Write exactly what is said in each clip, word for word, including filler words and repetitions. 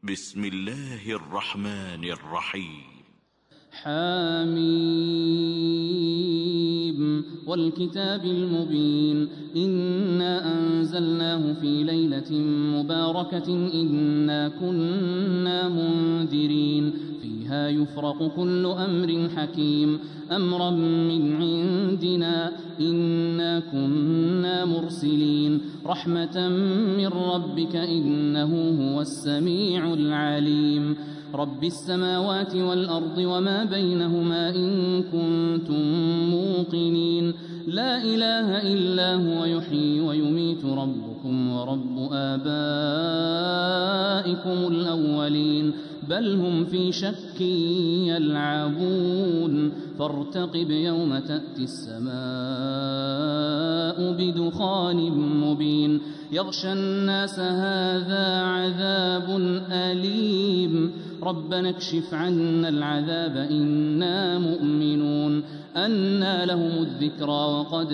بسم الله الرحمن الرحيم. حميم والكتاب المبين إنا أنزلناه في ليلة مباركة إنا كنا منذرين فيها يفرق كل أمر حكيم أمرا من عندنا إنا كنا مرسلين رحمة من ربك إنه هو السميع العليم رب السماوات والأرض وما بينهما إن كنتم موقنين لا إله إلا هو يحيي ويميت ربكم ورب آبائكم الأولين بل هم في شك يلعبون فارتقب يوم تأتي السماء بدخان مبين يغشى الناس هذا عذاب أليم ربنا اكشف عنا العذاب إنا مؤمنون أنى لهم الذكرى وقد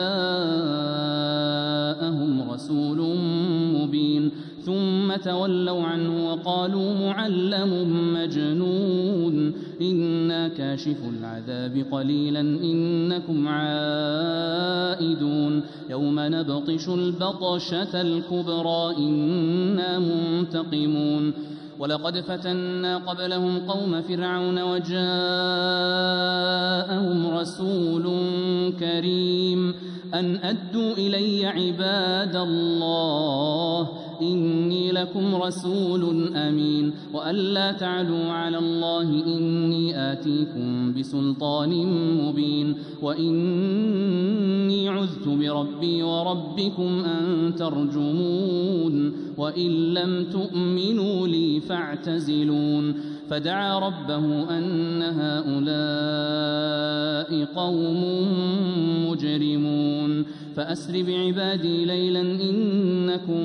جاءهم رسول مبين ثم تولوا عنه وقالوا معلم مجنون إنا كاشف العذاب قليلا إنكم عائدون يوم نبطش البطشة الكبرى إنا منتقمون ولقد فتنا قبلهم قوم فرعون وجاءهم رسول كريم أن أدوا إلي عباد الله إني لكم رسول أمين وأن لا تعلوا على الله إني آتيكم بسلطان مبين وإني عذت بربي وربكم أن ترجمون وإن لم تؤمنوا لي فاعتزلون فدعا ربه أن هؤلاء قوم مجرمون فأسر بعبادي ليلا إنكم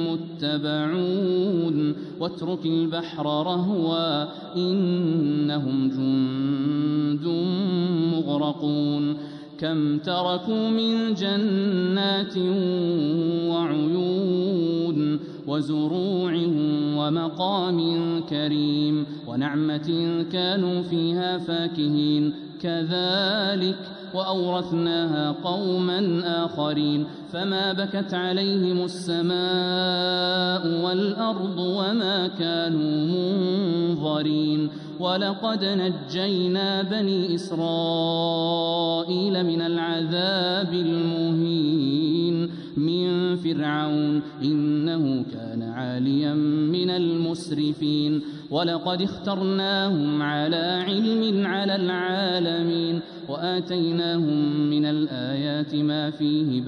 متبعون واترك البحر رهوا إنهم جند مغرقون كم تركوا من جنات وعيون وزروع ومقام كريم ونعمة كانوا فيها فاكهين كذلك وأورثناها قوما آخرين فما بكت عليهم السماء والأرض وما كانوا منظرين ولقد نجينا بني إسرائيل من العذاب المهين من فرعون إنه كان عاليا من المسرفين ولقد اخترناهم على علم على العالمين وآتيناهم من الآيات ما فيه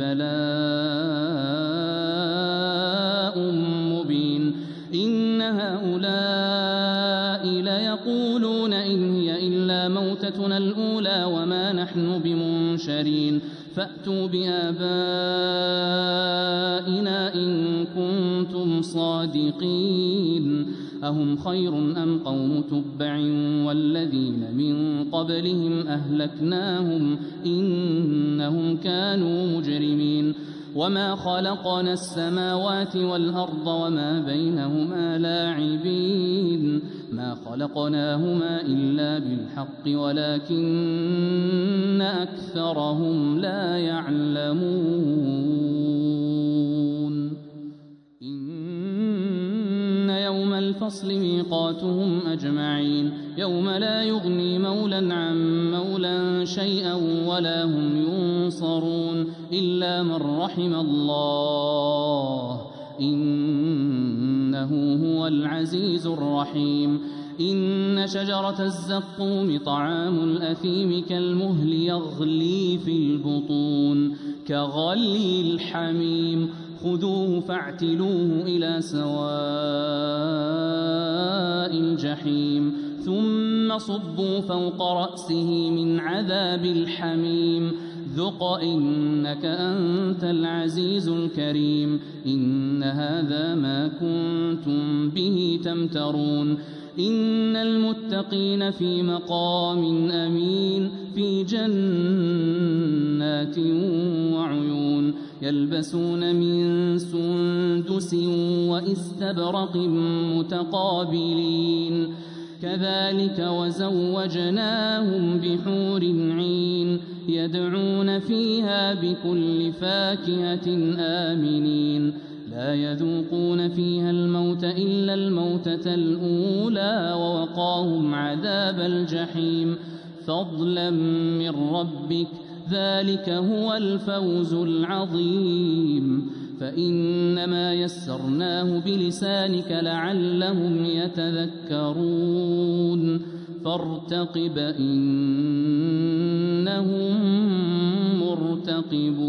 بلاء مبين إن هؤلاء ليقولون إن هي إلا موتتنا الأولى وما نحن بمنشرين فأتوا بآبائنا إن كنتم صادقين أهم خير أم قوم تبع والذين من قبلهم أهلكناهم إنهم كانوا مجرمين وما خلقنا السماوات والأرض وما بينهما لاعبين ما خلقناهما إلا بالحق ولكن أكثرهم لا يعلمون إن يوم الفصل ميقاتهم أجمعين يوم لا يغني مولا عن مولا شيئا ولا هم ينصرون إلا من رحم الله إنه هو العزيز الرحيم إن شجرة الزقوم طعام الأثيم كالمهل يغلي في البطون كغلي الحميم خذوه فاعتلوه إلى سواء الجحيم ثم صبوا فوق رأسه من عذاب الحميم ذق إنك أنت العزيز الكريم إن هذا ما كنتم به تمترون إن المتقين في مقام أمين في جنات وعيون يلبسون من سندس وإستبرق متقابلين كذلك وزوجناهم بحور عين يدعون فيها بكل فاكهة آمنين لا يذوقون فيها الموت إلا الموتة الأولى ووقاهم عذاب الجحيم فضلا من ربك ذلك هو الفوز العظيم فإنما يسرناه بلسانك لعلهم يتذكرون فارتقب إنهم مرتقبون.